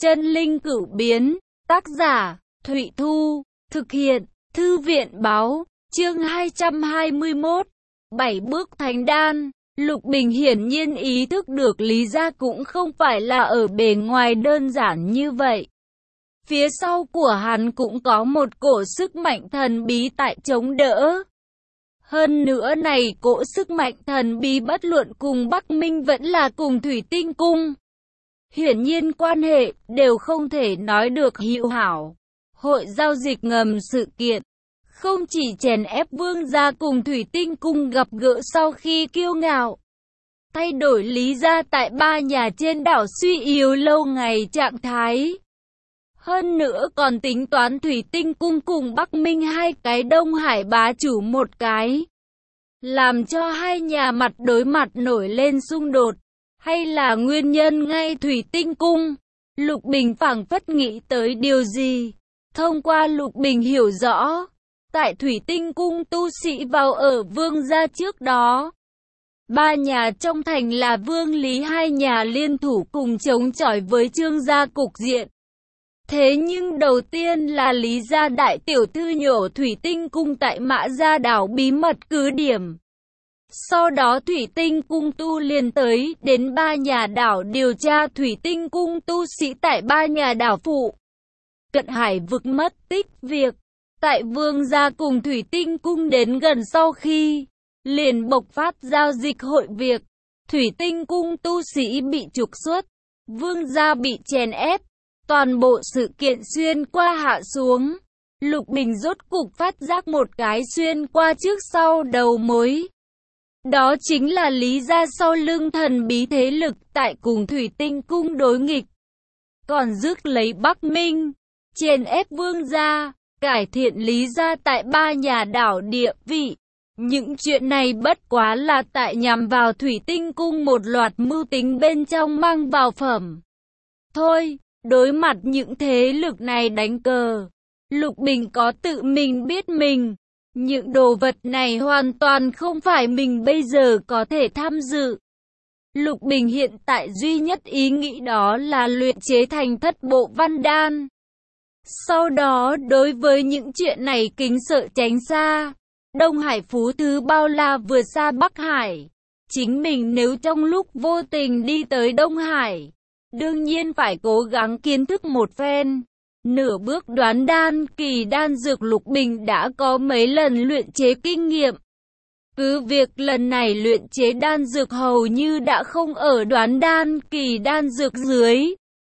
Chân linh cửu biến, tác giả, Thụy Thu, thực hiện, Thư viện báo, chương 221, 7 bước thành đan. Lục Bình hiển nhiên ý thức được Lý Gia cũng không phải là ở bề ngoài đơn giản như vậy. Phía sau của hắn cũng có một cổ sức mạnh thần bí tại chống đỡ. Hơn nữa này cỗ sức mạnh thần bí bất luận cùng Bắc Minh vẫn là cùng Thủy Tinh Cung. Hiển nhiên quan hệ đều không thể nói được hữu hảo. Hội giao dịch ngầm sự kiện không chỉ chèn ép Vương gia cùng Thủy Tinh Cung gặp gỡ sau khi kiêu ngạo, thay đổi Lý Gia tại ba nhà trên đảo suy yếu lâu ngày trạng thái. Hơn nữa còn tính toán Thủy Tinh Cung cùng Bắc Minh hai cái Đông Hải bá chủ một cái, làm cho hai nhà mặt đối mặt nổi lên xung đột. Hay là nguyên nhân ngay Thủy Tinh Cung? Lục Bình phảng phất nghĩ tới điều gì? Thông qua Lục Bình hiểu rõ, tại Thủy Tinh Cung tu sĩ vào ở Vương gia trước đó, ba nhà trong thành là Vương Lý hai nhà liên thủ cùng chống chọi với Trương gia cục diện. Thế nhưng đầu tiên là Lý gia đại tiểu thư nhổ Thủy Tinh Cung tại Mã Gia đảo bí mật cứ điểm. Sau đó Thủy Tinh Cung tu liền tới đến ba nhà đảo điều tra Thủy Tinh Cung tu sĩ tại ba nhà đảo phụ cận hải vực mất tích việc. Tại Vương gia cùng Thủy Tinh Cung đến gần sau khi liền bộc phát giao dịch hội việc. Thủy Tinh Cung tu sĩ bị trục xuất, Vương gia bị chèn ép. Toàn bộ sự kiện xuyên qua hạ xuống. Lục Bình rốt cục phát giác một cái xuyên qua trước sau đầu mối. Đó chính là Lý Gia sau lưng thần bí thế lực tại cùng Thủy Tinh Cung đối nghịch. Còn rước lấy Bắc Minh, chèn ép Vương gia, cải thiện Lý Gia tại ba nhà đảo địa vị. Những chuyện này bất quá là tại nhằm vào Thủy Tinh Cung một loạt mưu tính bên trong mang vào phẩm. Thôi, đối mặt những thế lực này đánh cờ, Lục Bình có tự mình biết mình. Những đồ vật này hoàn toàn không phải mình bây giờ có thể tham dự. Lục Bình hiện tại duy nhất ý nghĩ đó là luyện chế thành thất bộ văn đan. Sau đó đối với những chuyện này kính sợ tránh xa. Đông Hải phú thứ bao la vượt xa Bắc Hải. Chính mình nếu trong lúc vô tình đi tới Đông Hải, đương nhiên phải cố gắng kiến thức một phen. Nửa bước đoán đan kỳ đan dược Lục Bình đã có mấy lần luyện chế kinh nghiệm. Cứ việc lần này luyện chế đan dược hầu như đã không ở đoán đan kỳ đan dược dưới.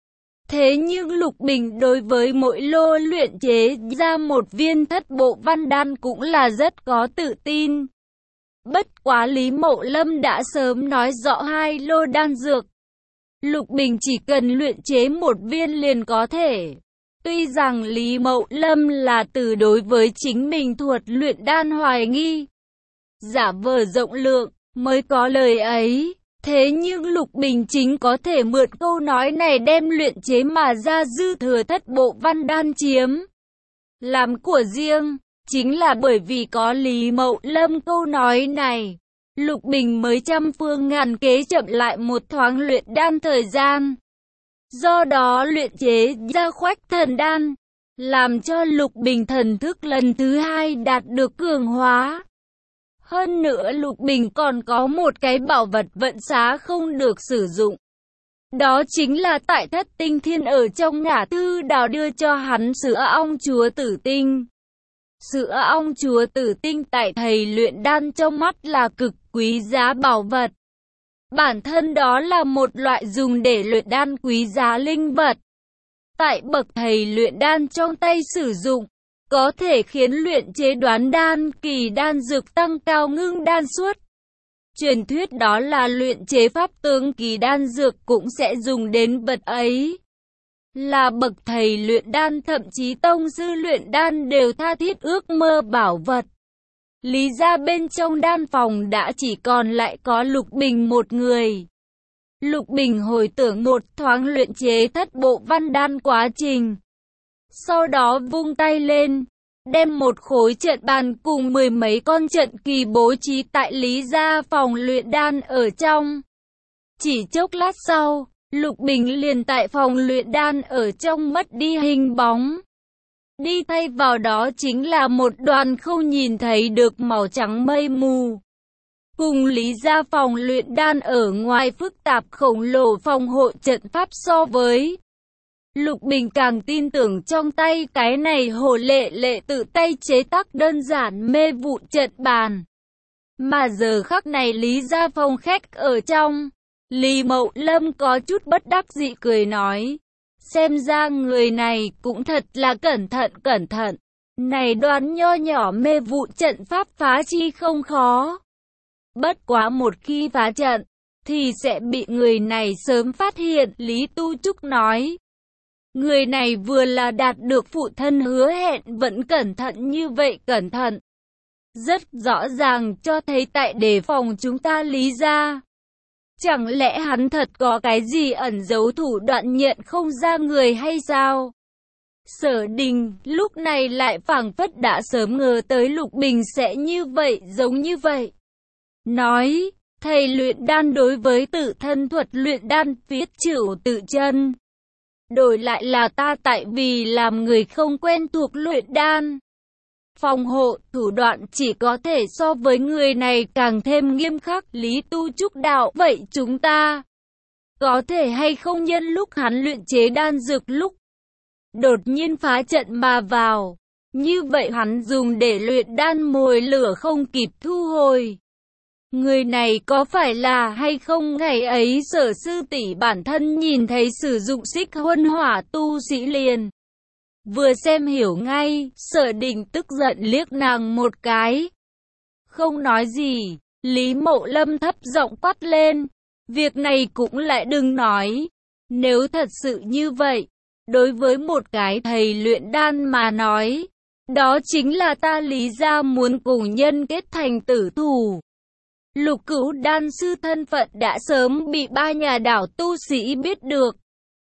Thế nhưng Lục Bình đối với mỗi lô luyện chế ra một viên thất bộ văn đan cũng là rất có tự tin. Bất quá Lý Mậu Lâm đã sớm nói rõ hai lô đan dược. Lục Bình chỉ cần luyện chế một viên liền có thể. Tuy rằng Lý Mậu Lâm là từ đối với chính mình thuật luyện đan hoài nghi, giả vờ rộng lượng mới có lời ấy. Thế nhưng Lục Bình chính có thể mượn câu nói này đem luyện chế mà ra dư thừa thất bộ văn đan chiếm làm của riêng. Chính là bởi vì có Lý Mậu Lâm câu nói này, Lục Bình mới trăm phương ngàn kế chậm lại một thoáng luyện đan thời gian. Do đó luyện chế ra khoách thần đan, làm cho Lục Bình thần thức lần thứ hai đạt được cường hóa. Hơn nữa Lục Bình còn có một cái bảo vật vận xá không được sử dụng. Đó chính là tại Thất Tinh Thiên ở trong ngã tư đào đưa cho hắn sữa ong chúa tử tinh. Sữa ong chúa tử tinh tại thầy luyện đan trong mắt là cực quý giá bảo vật. Bản thân đó là một loại dùng để luyện đan quý giá linh vật. Tại bậc thầy luyện đan trong tay sử dụng, có thể khiến luyện chế đoán đan kỳ đan dược tăng cao ngưng đan suất. Truyền thuyết đó là luyện chế pháp tướng kỳ đan dược cũng sẽ dùng đến vật ấy. Là bậc thầy luyện đan thậm chí tông sư luyện đan đều tha thiết ước mơ bảo vật. Lý Gia bên trong đan phòng đã chỉ còn lại có Lục Bình một người. Lục Bình hồi tưởng một thoáng luyện chế thất bộ văn đan quá trình. Sau đó vung tay lên, đem một khối trận bàn cùng mười mấy con trận kỳ bố trí tại Lý Gia phòng luyện đan ở trong. Chỉ chốc lát sau, Lục Bình liền tại phòng luyện đan ở trong mất đi hình bóng. Đi thay vào đó chính là một đoàn không nhìn thấy được màu trắng mây mù. Cùng lý ra phòng luyện đan ở ngoài phức tạp khổng lồ phòng hộ trận pháp so với. Lục Bình càng tin tưởng trong tay cái này Hồ Lệ Lệ tự tay chế tác đơn giản mê vụ trận bàn. Mà giờ khắc này lý ra phòng khách ở trong. Lý Mậu Lâm có chút bất đắc dĩ cười nói. Xem ra người này cũng thật là cẩn thận. Này đoán nho nhỏ mê vụ trận pháp phá chi không khó. Bất quá một khi phá trận, thì sẽ bị người này sớm phát hiện, Lý Tu Trúc nói. Người này vừa là đạt được phụ thân hứa hẹn vẫn cẩn thận như vậy cẩn thận. Rất rõ ràng cho thấy tại đề phòng chúng ta Lý ra. Chẳng lẽ hắn thật có cái gì ẩn giấu thủ đoạn nhận không ra người hay sao? Sở Đình lúc này lại phảng phất đã sớm ngờ tới Lục Bình sẽ như vậy, giống như vậy. Nói, thầy luyện đan đối với tự thân thuật luyện đan viết chữ tự chân. Đổi lại là ta tại vì làm người không quen thuộc luyện đan. Phòng hộ, thủ đoạn chỉ có thể so với người này càng thêm nghiêm khắc. Lý Tu Trúc đạo, vậy chúng ta có thể hay không nhân lúc hắn luyện chế đan dược lúc đột nhiên phá trận mà vào. Như vậy hắn dùng để luyện đan mồi lửa không kịp thu hồi. Người này có phải là hay không ngày ấy Sở sư tỷ bản thân nhìn thấy sử dụng xích huân hỏa tu sĩ liền. Vừa xem hiểu ngay, Sở Đình tức giận liếc nàng một cái. Không nói gì, Lý Mậu Lâm thấp giọng quát lên. Việc này cũng lại đừng nói. Nếu thật sự như vậy, đối với một cái thầy luyện đan mà nói, đó chính là ta Lý ra muốn cùng nhân kết thành tử thủ. Lục Cửu đan sư thân phận đã sớm bị ba nhà đảo tu sĩ biết được.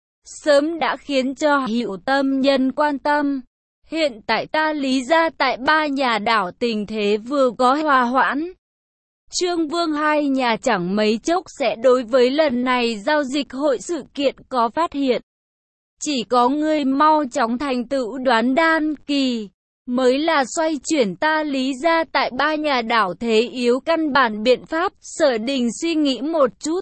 Sớm đã khiến cho Hữu Tâm nhân quan tâm. Hiện tại ta Lý ra tại ba nhà đảo tình thế vừa có hòa hoãn. Trương Vương hai nhà chẳng mấy chốc sẽ đối với lần này giao dịch hội sự kiện có phát hiện. Chỉ có người mau chóng thành tựu đoán đan kỳ, mới là xoay chuyển ta Lý ra tại ba nhà đảo thế yếu căn bản biện pháp. Sở Đình suy nghĩ một chút.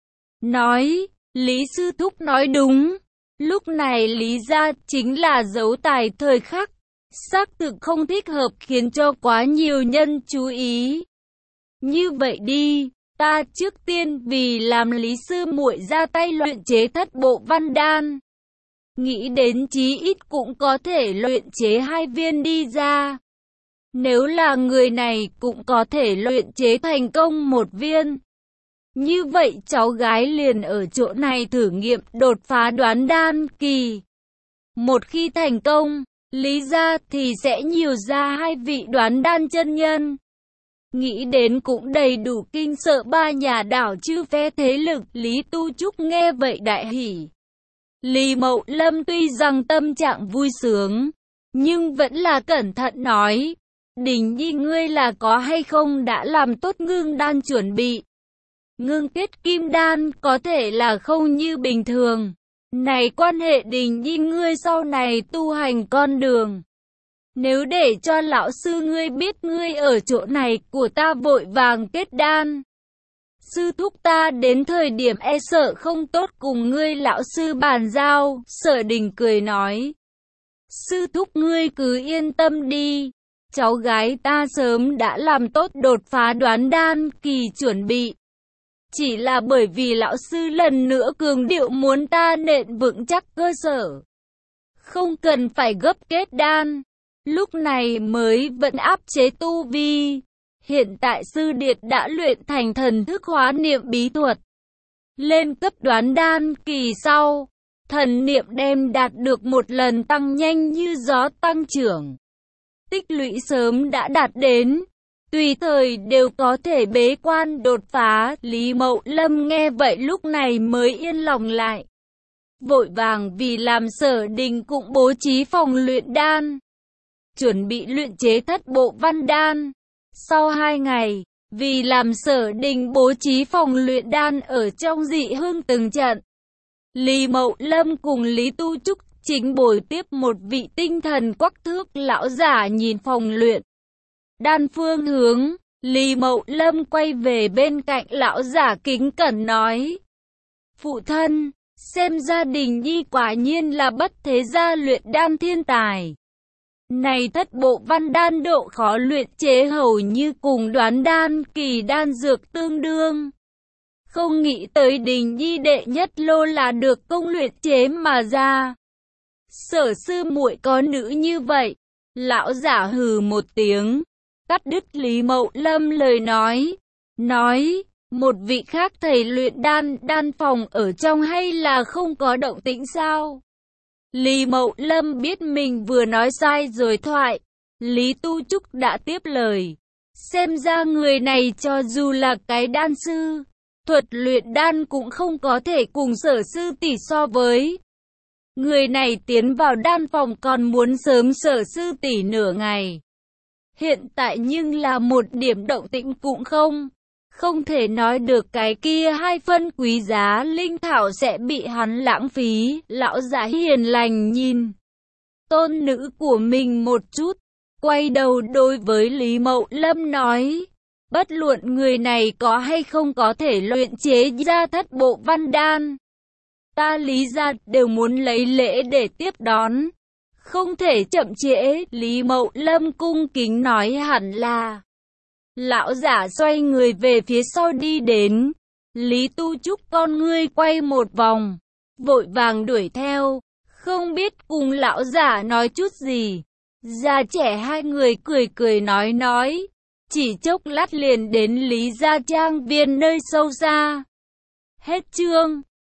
Nói, Lý Sư Thúc nói đúng. Lúc này Lý ra chính là dấu tài thời khắc. Xác thực không thích hợp khiến cho quá nhiều nhân chú ý. Như vậy đi, ta trước tiên vì làm Lý sư muội ra tay luyện chế thất bộ văn đan. Nghĩ đến chí ít cũng có thể luyện chế 2 viên đi ra. Nếu là người này cũng có thể luyện chế thành công 1 viên. Như vậy cháu gái liền ở chỗ này thử nghiệm đột phá đoán đan kỳ. Một khi thành công, Lý ra thì sẽ nhiều ra 2 vị đoán đan chân nhân. Nghĩ đến cũng đầy đủ kinh sợ ba nhà đảo chư phe thế lực. Lý Tu Trúc nghe vậy đại hỉ. Lý Mậu Lâm tuy rằng tâm trạng vui sướng, nhưng vẫn là cẩn thận nói. Đình Nhi ngươi là có hay không đã làm tốt ngưng đan chuẩn bị. Ngưng kết kim đan có thể là không như bình thường. Này quan hệ Đình Nhi ngươi sau này tu hành con đường. Nếu để cho lão sư ngươi biết ngươi ở chỗ này của ta vội vàng kết đan. Sư thúc ta đến thời điểm e sợ không tốt cùng ngươi lão sư bàn giao. Sở Đình cười nói. Sư thúc ngươi cứ yên tâm đi. Cháu gái ta sớm đã làm tốt đột phá đoán đan kỳ chuẩn bị. Chỉ là bởi vì lão sư lần nữa cường điệu muốn ta nện vững chắc cơ sở. Không cần phải gấp kết đan. Lúc này mới vẫn áp chế tu vi. Hiện tại sư điệt đã luyện thành thần thức hóa niệm bí thuật. Lên cấp đoán đan kỳ sau, thần niệm đem đạt được một lần tăng nhanh như gió tăng trưởng. Tích lũy sớm đã đạt đến, tùy thời đều có thể bế quan đột phá. Lý Mậu Lâm nghe vậy lúc này mới yên lòng lại. Vội vàng vì làm Sở Đình cũng bố trí phòng luyện đan. Chuẩn bị luyện chế thất bộ văn đan. Sau 2 ngày, vì làm Sở Đình bố trí phòng luyện đan ở trong Dị Hương từng trận. Lý Mậu Lâm cùng Lý Tu Trúc chính bồi tiếp một vị tinh thần quắc thước lão giả nhìn phòng luyện đan phương hướng. Lý Mậu Lâm quay về bên cạnh lão giả kính cẩn nói: phụ thân, xem gia đình nhi quả nhiên là bất thế gia luyện đan thiên tài. Này thất bộ văn đan độ khó luyện chế hầu như cùng đoán đan kỳ đan dược tương đương. Không nghĩ tới Đình nhi đệ nhất lô là được công luyện chế mà ra. Sở sư muội có nữ như vậy. Lão giả hừ một tiếng, cắt đứt Lý Mậu Lâm lời nói, một vị khác thầy luyện đan phòng ở trong hay là không có động tĩnh sao? Lý Mậu Lâm biết mình vừa nói sai rồi thoại. Lý Tu Trúc đã tiếp lời. Xem ra người này cho dù là cái đan sư, thuật luyện đan cũng không có thể cùng sở sư tỷ so với. Người này tiến vào đan phòng còn muốn sớm sở sư tỷ nửa ngày. Hiện tại nhưng là một điểm động tĩnh cũng không thể nói được cái kia 2 phân quý giá linh thảo sẽ bị hắn lãng phí. Lão giả hiền lành nhìn tôn nữ của mình một chút, quay đầu đối với Lý Mậu Lâm nói: bất luận người này có hay không có thể luyện chế ra thất bộ văn đan, ta Lý gia đều muốn lấy lễ để tiếp đón, không thể chậm trễ. Lý Mậu Lâm cung kính nói hẳn là. Lão giả xoay người về phía sau đi đến. Lý Tu Trúc con ngươi quay một vòng, vội vàng đuổi theo, không biết cùng lão giả nói chút gì. Già trẻ hai người cười nói, chỉ chốc lát liền đến Lý gia trang viên nơi sâu xa. Hết chương.